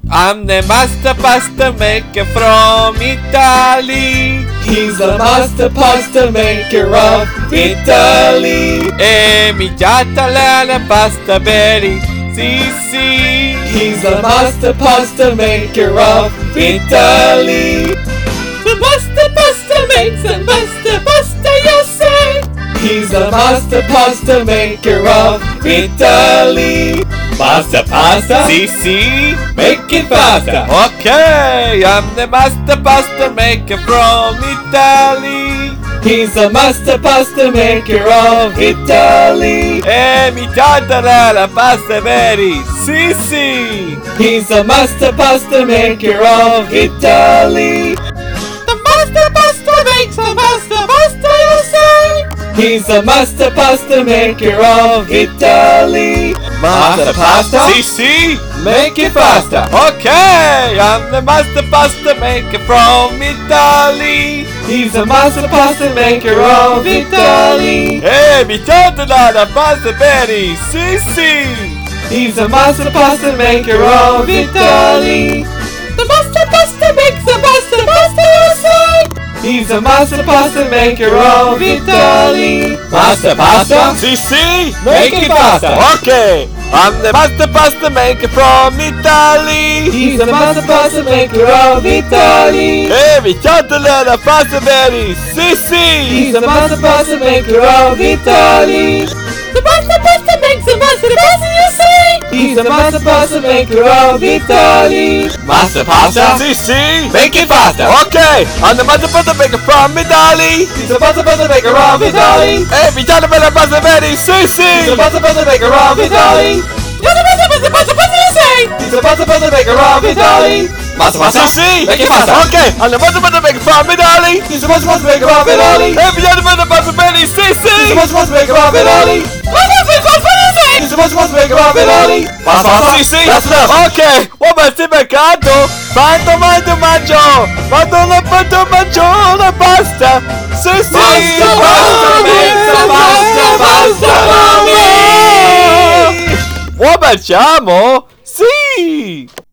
I'm the master pasta maker from Italy. He's the master pasta maker of Italy. E mi piace la pasta very, sì sì. He's the master pasta maker of Italy. The master pasta makes the master pasta, you say. He's the master pasta maker of Italy. Pasta, pasta? Sì sì. Make it faster. Okay, I'm the master pasta maker from Italy. He's the master pasta maker of Italy. E mi piace la pasta very, sì sì. He's the master pasta maker of Italy. The master pasta makes the master pasta, you say. He's the master pasta maker of Italy. Master pasta? Sì sì. Make it faster. Okay, I'm the master pasta maker from Italy. He's the master pasta maker of Italy. E mi piace la pasta very, sì sì. He's the master pasta maker of Italy. The master pasta makes the master pasta, you say. He's the master pasta maker of Italy. Master pasta? Sì sì. Make it faster. Okay, I'm the master pasta maker from Italy. He's the master pasta maker of Italy. E mi piace la pasta very, sì sì. He's the master pasta maker of Italy. The master pasta makes the master pasta, you say. He's the master pasta maker of Italy. Master pasta? Sì sì. Make it faster. Okay, I'm the master pasta maker from Italy. He's the master pasta maker of Italy. E mi piace la pasta very, sì He's the sì. master pasta maker of Italy. You're the master pasta, you say. He's the master pasta maker of Italy. Master pasta? Sì sì. Make it faster. Okay, I'm the master pasta maker from Italy. He's the master pasta maker of Italy. E mi piace la pasta very, sì He's the sì. master pasta maker of Italy. He's the master pasta maker of Italy. Master pasta? Sì sì. That's enough. Ok, uomo stai mercato. Quando mangio quando non mangio la pasta. Sì sì. Master pasta makes the master pasta for me. Buon mangiamo? Sì.